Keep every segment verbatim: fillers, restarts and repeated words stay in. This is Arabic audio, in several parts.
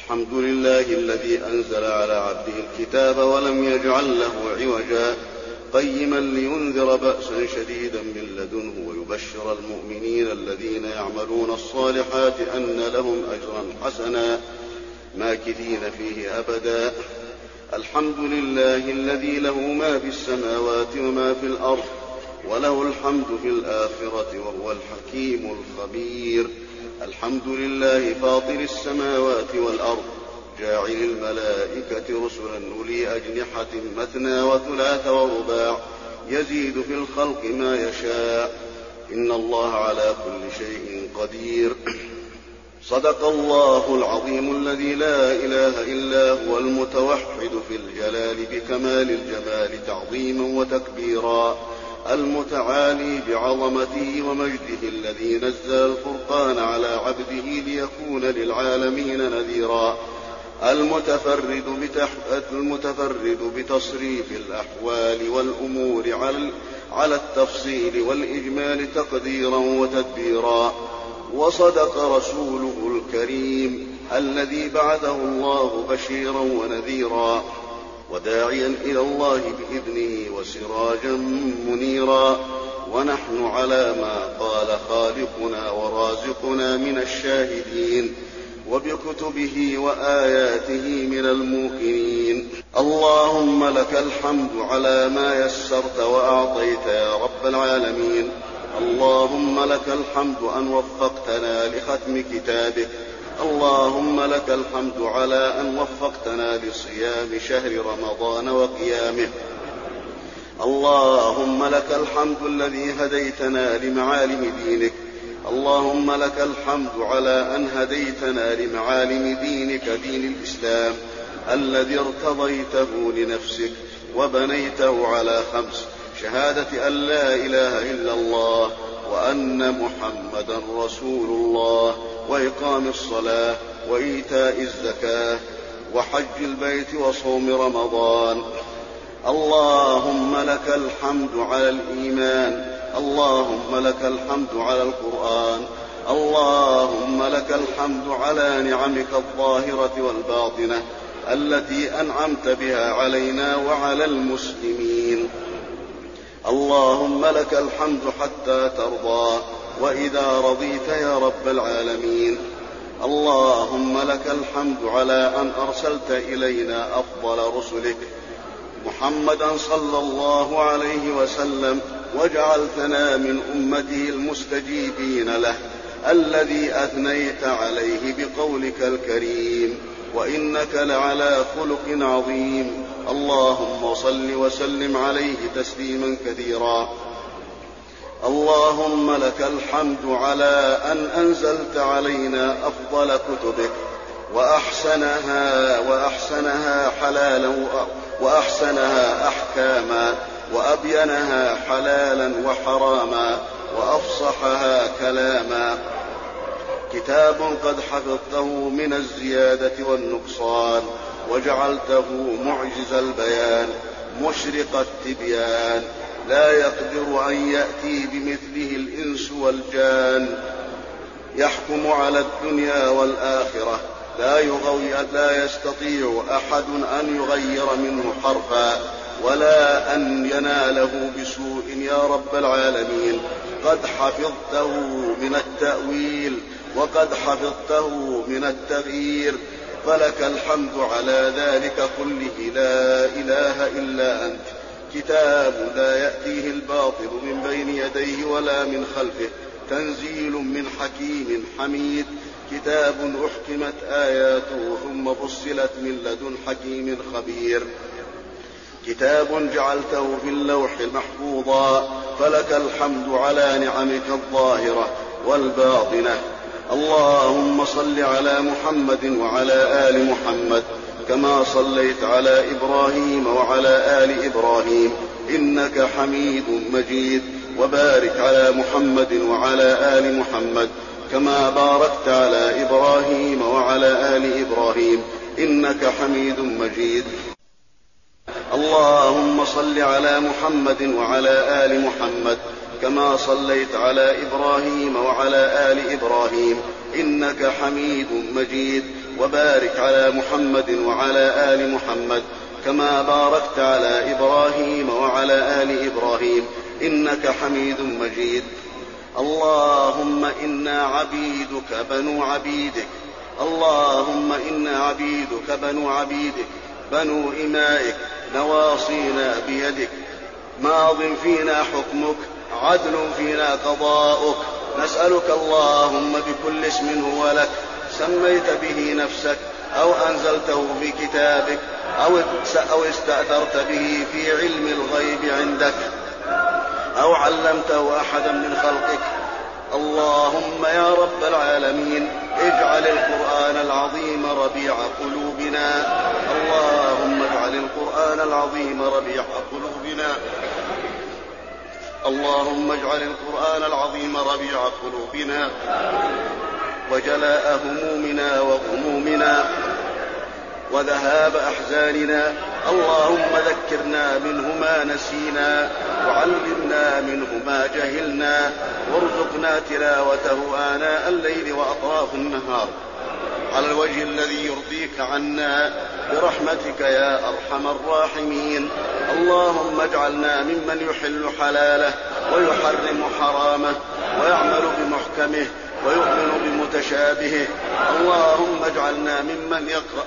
الحمد لله الذي أنزل على عبده الكتاب ولم يجعل له عوجا قيما لينذر بأسا شديدا من لدنه ويبشر المؤمنين الذين يعملون الصالحات أن لهم أجرا حسنا ماكثين فيه أبدا. الحمد لله الذي له ما في السماوات وما في الأرض وله الحمد في الآخرة وهو الحكيم الخبير. الحمد لله فاطر السماوات والأرض جاعل الملائكة رسلا أولي أجنحة مثنى وثلاث ورباع يزيد في الخلق ما يشاء إن الله على كل شيء قدير. صدق الله العظيم الذي لا إله إلا هو المتوحد في الجلال بكمال الجمال تعظيما وتكبيرا، المتعالي بعظمته ومجده الذي نزل الفرقان على عبده ليكون للعالمين نذيرا، المتفرد, المتفرد بتصريف الأحوال والأمور على التفصيل والإجمال تقديرا وتدبيرا. وصدق رسوله الكريم الذي بعثه الله بشيرا ونذيرا وداعيا إلى الله بإذنه وسراجا منيرا، ونحن على ما قال خالقنا ورازقنا من الشاهدين وبكتبه وآياته من الموقنين. اللهم لك الحمد على ما يسرت وأعطيت يا رب العالمين. اللهم لك الحمد أن وفقتنا لختم كتابك. اللهم لك الحمد على أن وفقتنا لصيام شهر رمضان وقيامه. اللهم لك الحمد الذي هديتنا لمعالم دينك. اللهم لك الحمد على أن هديتنا لمعالم دينك دين الإسلام الذي ارتضيته لنفسك وبنيته على خمس: شهادة أن لا إله إلا الله وأن محمدا رسول الله وإقام الصلاة وإيتاء الزكاة وحج البيت وصوم رمضان. اللهم لك الحمد على الإيمان. اللهم لك الحمد على القرآن. اللهم لك الحمد على نعمك الظاهرة والباطنة التي أنعمت بها علينا وعلى المسلمين. اللهم لك الحمد حتى ترضى وإذا رضيت يا رب العالمين. اللهم لك الحمد على أن أرسلت إلينا أفضل رسلك محمدا صلى الله عليه وسلم وجعلتنا من أمته المستجيبين له الذي أثنيت عليه بقولك الكريم: وإنك لعلى خلق عظيم. اللهم صل وسلم عليه تسليما كثيرا. اللهم لك الحمد على أن أنزلت علينا أفضل كتبك وأحسنها, وأحسنها حلالا وأحسنها أحكاما وأبينها حلالا وحراما وأفصحها كلاما. كتاب قد حفظته من الزيادة والنقصان وجعلته معجز البيان مشرق التبيان، لا يقدر أن يأتي بمثله الإنس والجان. يحكم على الدنيا والآخرة، لا, لا يستطيع أحد أن يغير منه حرفا ولا أن يناله بسوء يا رب العالمين. قد حفظته من التأويل وقد حفظته من التغيير، فلك الحمد على ذلك كله. لا إله إلا أنت. كتاب لا يأتيه الباطل من بين يديه ولا من خلفه، تنزيل من حكيم حميد. كتاب أحكمت آياته ثم فصلت من لدن حكيم خبير. كتاب جعلته في اللوح محفوظا، فلك الحمد على نعمك الظاهرة والباطنة. اللهم صل على محمد وعلى آل محمد كما صليت على إبراهيم وعلى آل إبراهيم إنك حميد مجيد، وبارك على محمد وعلى آل محمد كما باركت على إبراهيم وعلى آل إبراهيم إنك حميد مجيد. اللهم صل على محمد وعلى آل محمد كما صليت على إبراهيم وعلى آل إبراهيم إنك حميد مجيد، وبارك على محمد وعلى آل محمد كما باركت على إبراهيم وعلى آل إبراهيم إنك حميد مجيد. اللهم إنا عبيدك بنو عبيدك اللهم إنا عبيدك بنو عبيدك بنو إمائك نواصينا بيدك ماض فينا حكمك عدل فينا قضاؤك. نسألك اللهم بكل اسم هو لك سميت به نفسك أو أنزلته في كتابك أو استأثرت به في علم الغيب عندك أو علمته أحدا من خلقك. اللهم يا رب العالمين اجعل القرآن العظيم ربيع قلوبنا اللهم اجعل القرآن العظيم ربيع قلوبنا اللهم اجعل القرآن العظيم ربيع قلوبنا وجلاء همومنا وغمومنا وذهاب أحزاننا. اللهم ذكرنا منه ما نسينا وعلمنا منه ما جهلنا وارزقنا تلاوته آناء الليل وأطراف النهار على الوجه الذي يرضيك عنا برحمتك يا أرحم الراحمين. اللهم اجعلنا ممن يحل حلاله ويحرم حرامه ويعمل بمحكمه ويؤمن بمتشابهه. اللهم اجعلنا ممن يقرأ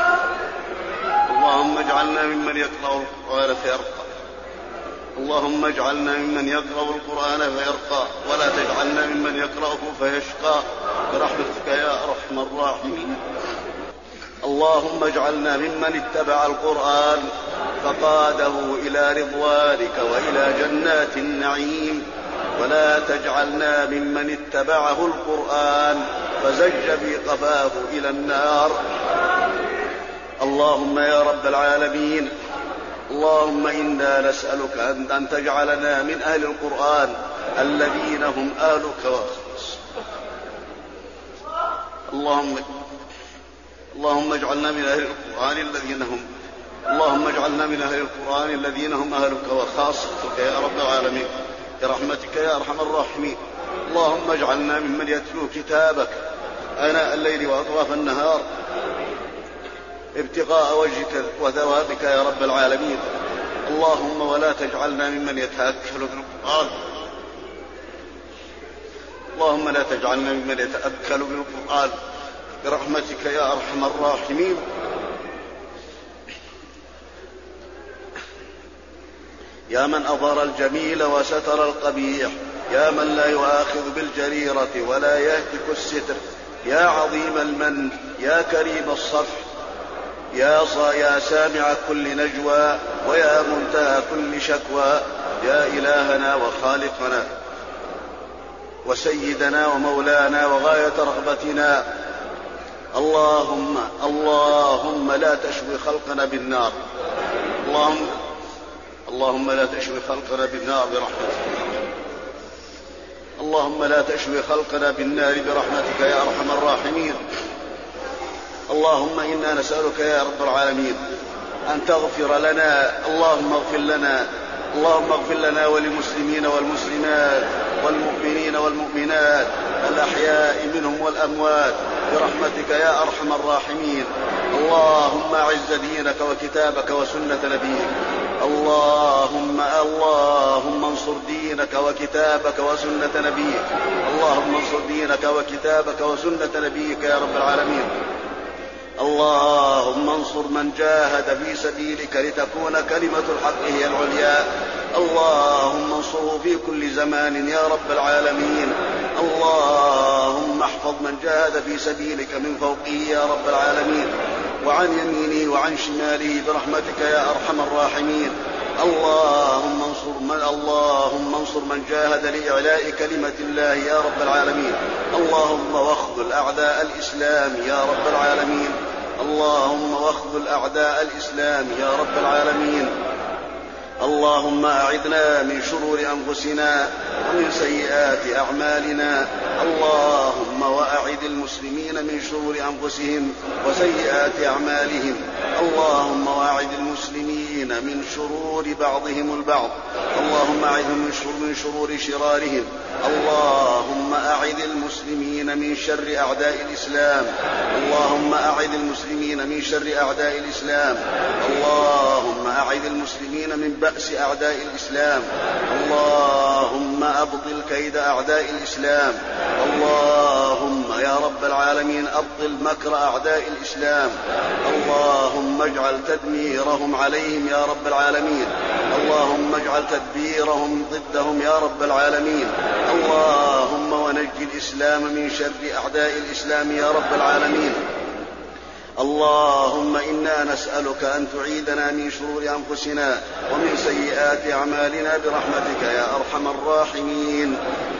اللهم اجعلنا ممن يقرأ القرآن فيرقى اللهم اجعلنا ممن يقرأ القرآن فيرقى ولا تجعلنا ممن يقرأه فيشقى برحمتك يا أرحم الراحمين. اللهم اجعلنا ممن اتبع القرآن فقاده إلى رضوانك وإلى جنات النعيم ولا تجعلنا ممن اتبعه القرآن فزج في قفاه إلى النار. اللهم يا رب العالمين اللهم إنا نسألك أن تجعلنا من أهل القرآن الذين هم أهلك وخاصتك. اللهم اللهم اجعلنا من أهل القرآن الذين هم اللهم اجعلنا من أهل القرآن الذين هم أهلك وخاصتك يا رب العالمين برحمتك يا أرحم الراحمين. اللهم اجعلنا ممن يتلو كتابك آناء الليل وأطراف النهار ابتغاء وجهك وثوابك يا رب العالمين. اللهم ولا تجعلنا ممن يتأكل بالقرآن اللهم لا تجعلنا ممن يتأكل بالقرآن برحمتك يا أرحم الراحمين. يا من أظهر الجميل وستر القبيح يا من لا يؤاخذ بالجريرة ولا يهتك الستر يا عظيم المن يا كريم الصفح يا, يا سامع كل نجوى ويا منتهى كل شكوى يا إلهنا وخالقنا وسيدنا ومولانا وغاية رغبتنا. اللهم اللهم لا تشوي خلقنا بالنار اللهم اللهم لا تشوي خلقنا بالنار برحمتك اللهم لا تشوي خلقنا بالنار برحمتك يا أرحم الراحمين. اللهم إنا نسألك يا رب العالمين أن تغفر لنا اللهم اغفر لنا اللهم اغفر لنا وللمسلمين والمسلمات والمؤمنين والمؤمنات الأحياء منهم والأموات برحمتك يا أرحم الراحمين. اللهم أعز دينك وكتابك وسنة نبيك اللهم اللهم انصر دينك وكتابك وسنة نبيك اللهم انصر دينك وكتابك وسنة نبيك يا رب العالمين. اللهم انصر من جاهد في سبيلك لتكون كلمة الحق هي العليا. اللهم انصره في كل زمان يا رب العالمين. اللهم احفظ من جاهد في سبيلك من فوقه يا رب العالمين وعن يمينه وعن شماله برحمتك يا أرحم الراحمين. اللهم انصر من اللهم انصر من جاهد لإعلاء كلمة الله يا رب العالمين. اللهم واخذل أعداء الإسلام يا رب العالمين. اللهم واخذل أعداء الإسلام يا رب العالمين. اللهم أعذنا من شرور أنفسنا ومن سيئات أعمالنا. اللهم وأعد المسلمين من شرور أنفسهم وسيئات أعمالهم. اللهم وأعد المسلمين من شرور بعضهم البعض. اللهم أعدهم من شرور شرارهم. اللهم أعد المسلمين من شر أعداء الإسلام. اللهم أعد المسلمين من شر أعداء الإسلام. اللهم أعد المسلمين من بأس أعداء الإسلام. اللهم أبطل كيد أعداء الإسلام. اللهم يا رب العالمين أبطل مكر أعداء الإسلام. اللهم اجعل تدميرهم عليهم يا رب العالمين. اللهم اجعل تدبيرهم ضدهم يا رب العالمين. اللهم ونجِ الإسلام من شر أعداء الإسلام يا رب العالمين. اللهم إنا نسألك أن تعيدنا من شرور أنفسنا ومن سيئات أعمالنا برحمتك يا أرحم الراحمين.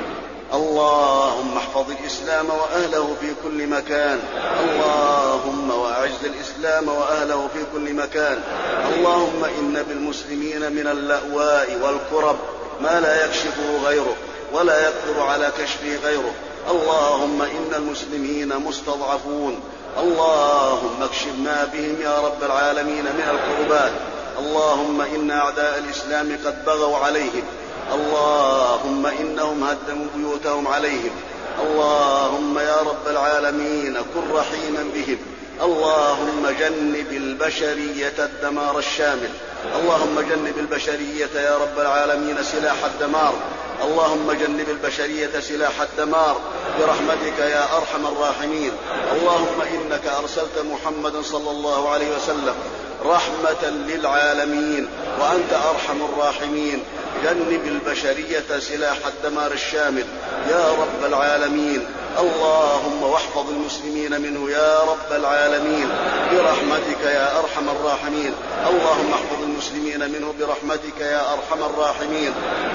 اللهم احفظ الإسلام وأهله في كل مكان. اللهم وأعز الإسلام وأهله في كل مكان. اللهم إن بالمسلمين من اللأواء والكرب ما لا يكشفه غيره ولا يقدر على كشفه غيره. اللهم إن المسلمين مستضعفون. اللهم اكشف ما بهم يا رب العالمين من الكربات. اللهم إن أعداء الإسلام قد بغوا عليهم. اللهم إنهم هدموا بيوتهم عليهم. اللهم يا رب العالمين كن رحيما بهم. اللهم جنب البشرية الدمار الشامل. اللهم جنب البشرية يا رب العالمين سلاح الدمار. اللهم جنب البشرية سلاح الدمار برحمتك يا أرحم الراحمين. اللهم إنك أرسلت محمدا صلى الله عليه وسلم رحمة للعالمين وأنت أرحم الراحمين. جنب البشرية سلاح الدمار الشامل يا رب العالمين. اللهم واحفظ المسلمين منه يا رب العالمين برحمتك يا أرحم الراحمين. اللهم احفظ المسلمين منه برحمتك يا أرحم الراحمين.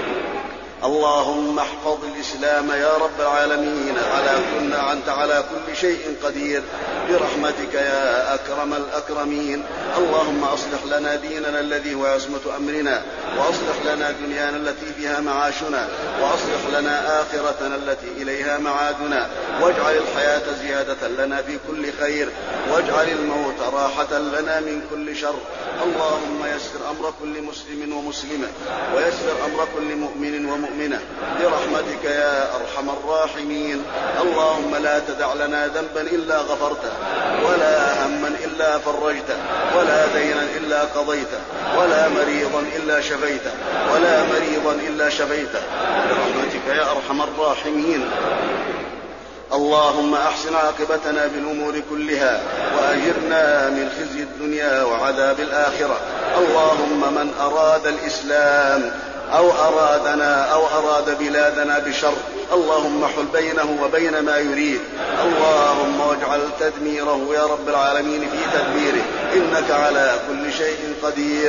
اللهم احفظ الإسلام يا رب العالمين. على كل أنت على كل شيء قدير برحمتك يا أكرم الأكرمين. اللهم أصلح لنا ديننا الذي هو عصمة أمرنا، وأصلح لنا دنيانا التي فيها معاشنا، وأصلح لنا آخرتنا التي إليها معادنا، واجعل الحياة زيادة لنا في كل خير، واجعل الموت راحة لنا من كل شر. اللهم يسر أمر كل مسلم ومسلمة، ويسر أمر كل مؤمن ومؤمنة برحمتك يا أرحم الراحمين. اللهم لا تدع لنا ذنبا إلا غفرته، ولا هما إلا فرجته، ولا دينا إلا قضيته، ولا مريضا إلا شفيته، ولا مريضا إلا شفيته برحمتك يا أرحم الراحمين. اللهم أحسن عاقبتنا بالأمور كلها، وأجرنا من خزي الدنيا وعذاب الآخرة. اللهم من أراد الإسلام أو أرادنا أو أراد بلادنا بشر اللهم حل بينه وبين ما يريد. اللهم واجعل تدميره يا رب العالمين في تدبيره، إنك على كل شيء قدير.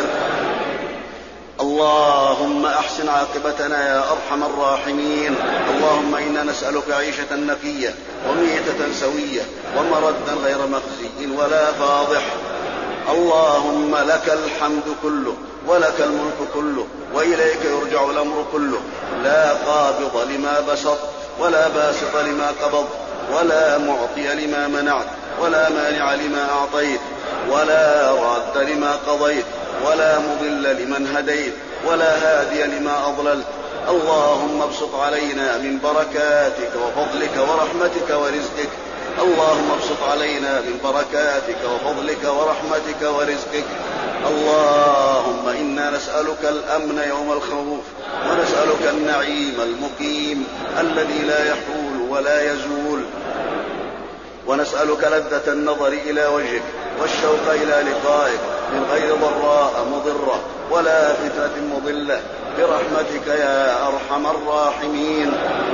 اللهم أحسن عاقبتنا يا أرحم الراحمين. اللهم إنا نسألك عيشة نقية وميتة سوية ومردا غير مخزي ولا فاضح. اللهم لك الحمد كله ولك الملك كله وإليك يرجع الأمر كله، لا قابض لما بسط ولا باسط لما قبض ولا معطي لما منعت ولا مانع لما أعطيت ولا راد لما قضيت ولا مضل لمن هديت ولا هادي لما أضللت. اللهم ابسط علينا من بركاتك وفضلك ورحمتك ورزقك. اللهم ابسط علينا من بركاتك وفضلك ورحمتك ورزقك. اللهم إنا نسألك الأمن يوم الخوف، ونسألك النعيم المقيم الذي لا يحول ولا يزول، ونسألك لذة النظر إلى وجهك والشوق إلى لقائك من غير ضراء مضرة ولا فتنة مضلة برحمتك يا أرحم الراحمين.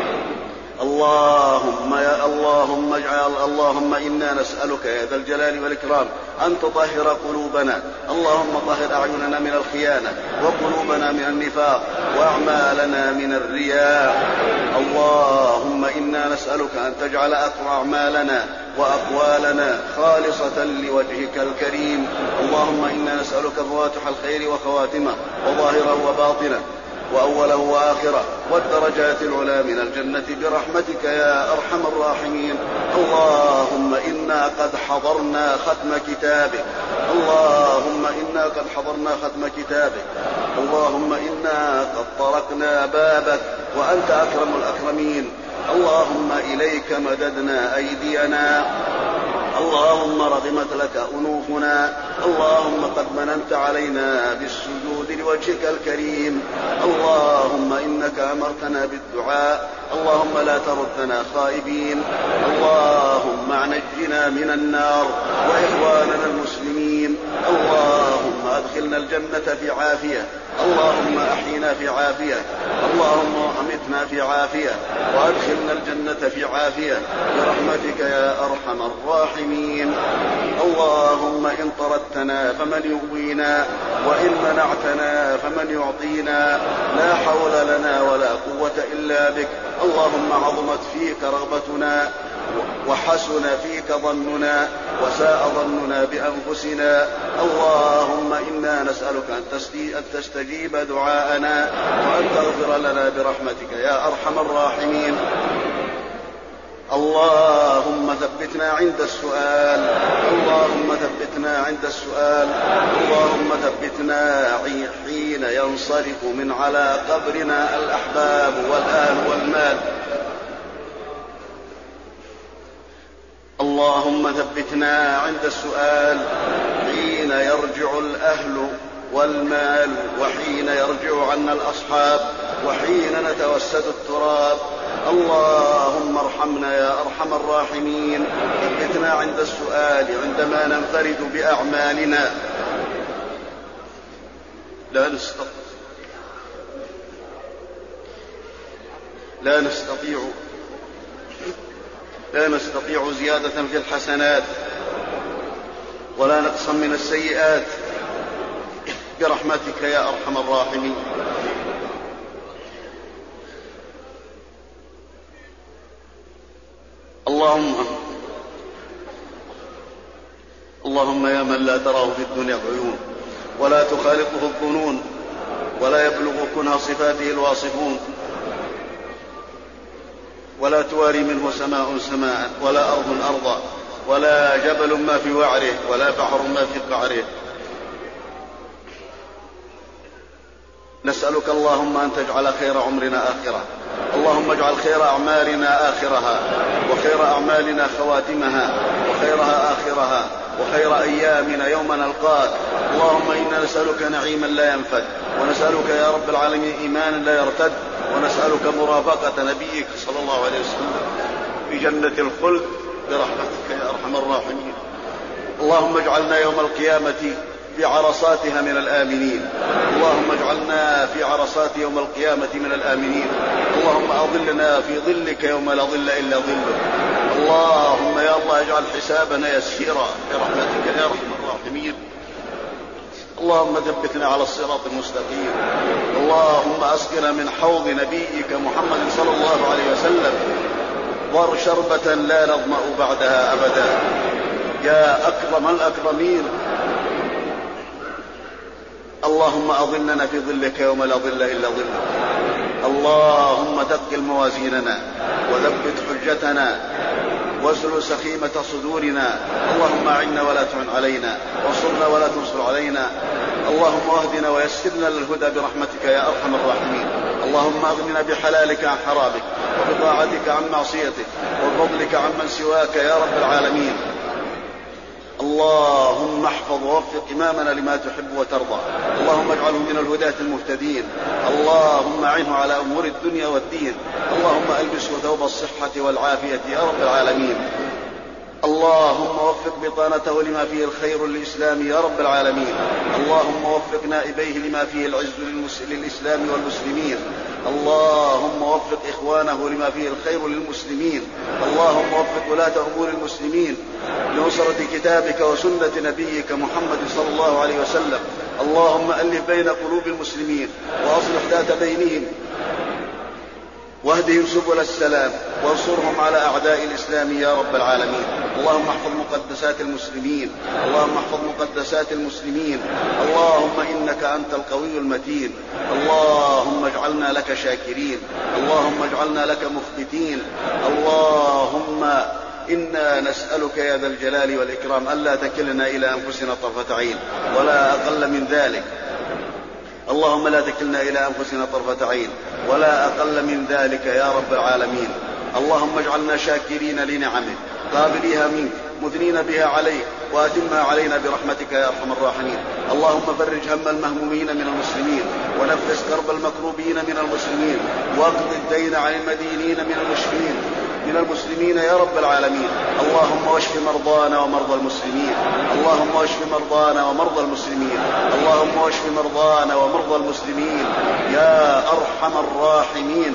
اللهم يا اللهم اجعل اللهم إنا نسألك يا ذا الجلال والإكرام أن تطهر قلوبنا. اللهم طهر أعيننا من الخيانة وقلوبنا من النفاق وأعمالنا من الرياء. اللهم إنا نسألك أن تجعل أعمالنا وأقوالنا خالصة لوجهك الكريم. اللهم إنا نسألك فواتح الخير وخواتمه وظاهره وباطنه وأوله وآخره والدرجات العلى من الجنة برحمتك يا أرحم الراحمين. اللهم إنا قد حضرنا ختم كتابك اللهم إنا قد حضرنا ختم كتابك اللهم إنا قد طرقنا بابك وأنت أكرم الأكرمين. اللهم إليك مددنا أيدينا اللهم رغمت لك أنوفنا اللهم قد مننت علينا بالسجود لوجهك الكريم. اللهم إنك أمرتنا بالدعاء اللهم لا تردنا خائبين. اللهم نجنا من النار وإخواننا المسلمين. اللهم أدخلنا الجنة في عافية اللهم أحينا في عافية اللهم أمتنا في عافية وأدخلنا الجنة في عافية برحمتك يا أرحم الراحمين. اللهم إن طردتنا فمن يغوينا وإن منعتنا فمن يعطينا. لا حول لنا ولا قوة إلا بك. اللهم عظمت فيك رغبتنا وحسن فيك ظننا وساء ظننا بأنفسنا. اللهم إنا نسألك أن تستجيب دعاءنا وأن تغفر لنا برحمتك يا أرحم الراحمين. اللهم ثبتنا عند السؤال اللهم ثبتنا عند السؤال اللهم ثبتنا حين ينصرف من على قبرنا الأحباب والأهل والمال. اللهم ثبتنا عند السؤال حين يرجع الأهل والمال وحين يرجع عنا الأصحاب وحين نتوسد التراب. اللهم ارحمنا يا أرحم الراحمين. ثبتنا عند السؤال عندما ننفرد بأعمالنا. لا نستطيع لا نستطيع لا نستطيع زيادة في الحسنات ولا نقصا من السيئات برحمتك يا أرحم الراحمين. اللهم اللهم يا من لا تراه في الدنيا عيون ولا تخالطه الظنون ولا يبلغ كنه صفاته الواصفون ولا تواري منه سماء سماء ولا أرض أرضا ولا جبل ما في وعره ولا بحر ما في قعره. نسألك اللهم أن تجعل خير عمرنا آخرة. اللهم اجعل خير أعمالنا آخرها وخير أعمالنا خواتمها وخيرها آخرها وخير أيامنا يوم نلقاك. اللهم إنا نسألك نعيما لا ينفد ونسألك يا رب العالمين إيمانا لا يرتد ونسألك مرافقة نبيك صلى الله عليه وسلم في جنة الخلد برحمتك يا أرحم الراحمين. اللهم اجعلنا يوم القيامة في عرصاتها من الآمنين. اللهم اجعلنا في عرصات يوم القيامة من الآمنين. اللهم أظلنا في ظلك يوم لا ظل إلا ظلك. اللهم يا الله اجعل حسابنا يسيرا برحمتك يا أرحم الراحمين. اللهم ثبتنا على الصراط المستقيم. اللهم أسقنا من حوض نبيك محمد صلى الله عليه وسلم ضر شربة لا نظمأ بعدها أبدا يا أكرم الأكرمين. اللهم أظلنا في ظلك يوم لا ظل إلا ظلك. اللهم ثقل موازيننا وثبت حجتنا واسلل سخيمة صدورنا. اللهم أعنا ولا تعن علينا وانصرنا ولا تنصر علينا. اللهم اهدنا ويسرنا للهدى برحمتك يا أرحم الراحمين. اللهم أغننا بحلالك عن حرامك وبطاعتك عن معصيتك وبفضلك عن من سواك يا رب العالمين. اللهم احفظ ووفق إمامنا لما تحب وترضى. اللهم اجعله من الهداة المهتدين. اللهم أعنه على أمور الدنيا والدين. اللهم ألبسه ثوب الصحة والعافية يا رب العالمين. اللهم وفق بطانته لما فيه الخير للإسلام يا رب العالمين. اللهم وفق نائبيه لما فيه العز للإسلام والمسلمين. اللهم وفق إخوانه لما فيه الخير للمسلمين. اللهم وفق ولاة أمور المسلمين لنصرة كتابك وسنة نبيك محمد صلى الله عليه وسلم. اللهم ألف بين قلوب المسلمين وأصلح ذات بينهم. واهدهم سبل السلام وانصرهم على أعداء الإسلام يا رب العالمين. اللهم احفظ مقدسات المسلمين، اللهم احفظ مقدسات المسلمين. اللهم إنك أنت القوي المتين. اللهم اجعلنا لك شاكرين، اللهم اجعلنا لك مخبتين. اللهم إنا نسألك يا ذا الجلال والإكرام ألا تكلنا إلى أنفسنا طرفة عين ولا أقل من ذلك. اللهم لا تكلنا إلى أنفسنا طرفة عين ولا أقل من ذلك يا رب العالمين. اللهم اجعلنا شاكرين لنعمك قابليها منك مثنين بها عليك وأتمها علينا برحمتك يا أرحم الراحمين. اللهم فرج هم المهمومين من المسلمين ونفس كرب المكروبين من المسلمين واقض الدين عن المدينين من المسلمين من المسلمين يا رب العالمين. اللهم واشف مرضانا ومرضى المسلمين، اللهم واشف مرضانا ومرضى المسلمين، اللهم واشف مرضانا ومرضى المسلمين يا أرحم الراحمين.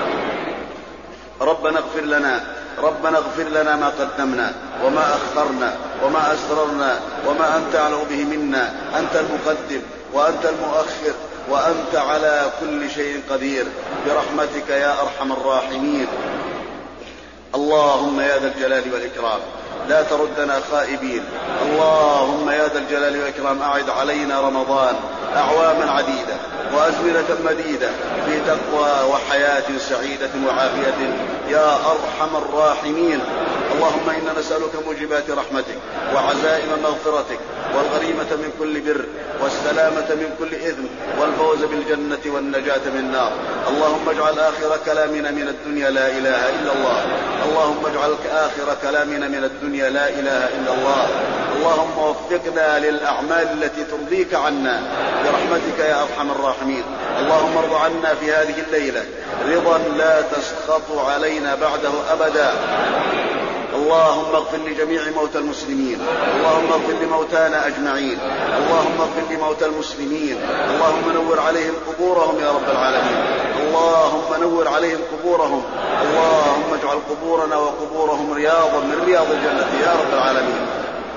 ربنا اغفر لنا ربنا اغفر لنا ما قدمنا وما أخرنا وما أسررنا وما أنت أعلم به منا. أنت المقدم وأنت المؤخر وأنت على كل شيء قدير برحمتك يا أرحم الراحمين. اللهم يا ذا الجلال والإكرام لا تردنا خائبين. اللهم يا ذا الجلال والإكرام أعد علينا رمضان أعواما عديدة وأزمنة مديدة في تقوى وحياة سعيدة وعافية يا أرحم الراحمين. اللهم إنا نسألك موجبات رحمتك وعزائم مغفرتك والغريمة من كل بر والسلامة من كل إثم والفوز بالجنة والنجاة من النار. اللهم اجعل آخر كلامنا من الدنيا لا إله إلا الله. اللهم اجعل آخر كلامنا من الدنيا لا إله إلا الله. اللهم وفقنا للأعمال التي ترضيك عنا برحمتك يا أرحم الراحمين. اللهم ارض عنا في هذه الليلة رضا لا تسخط علينا بعده أبدا. اللهم اغفر لجميع موتى المسلمين، اللهم اغفر لموتانا أجمعين، اللهم اغفر لموتى المسلمين. اللهم نور عليهم قبورهم يا رب العالمين، اللهم نور عليهم قبورهم. اللهم اجعل قبورنا وقبورهم رياضا من رياض الجنة يا رب العالمين.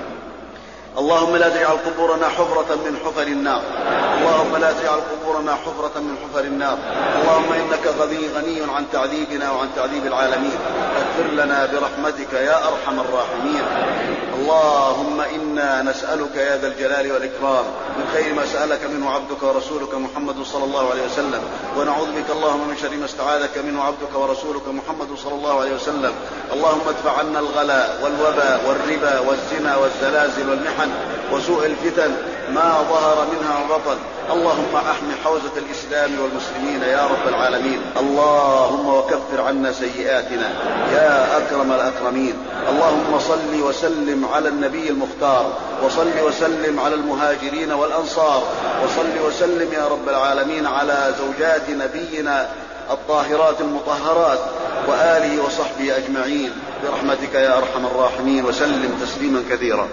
اللهم لا تجعل قبورنا حفرة من حفر النار، اللهم لا تجعل قبورنا حفرة من حفر النار. اللهم إنك غني غني عن تعذيبنا وعن تعذيب العالمين، اغفر لنا برحمتك يا أرحم الراحمين. اللهم إنا نسألك يا ذا الجلال والإكرام من خير ما سألك منه عبدك ورسولك محمد صلى الله عليه وسلم، ونعوذ بك اللهم من شر ما استعاذك منه عبدك ورسولك محمد صلى الله عليه وسلم. اللهم ادفع عنا الغلاء والوباء والربا والزنا والزلازل والمحن وسوء الفتن ما ظهر منها وبطن. اللهم احمي حوزة الإسلام والمسلمين يا رب العالمين. اللهم وكفر عنا سيئاتنا يا أكرم الأكرمين. اللهم صل وسلم على النبي المختار، وصل وسلم على المهاجرين والأنصار، وصل وسلم يا رب العالمين على زوجات نبينا الطاهرات المطهرات وآله وصحبه أجمعين برحمتك يا أرحم الراحمين، وسلم تسليما كثيرا.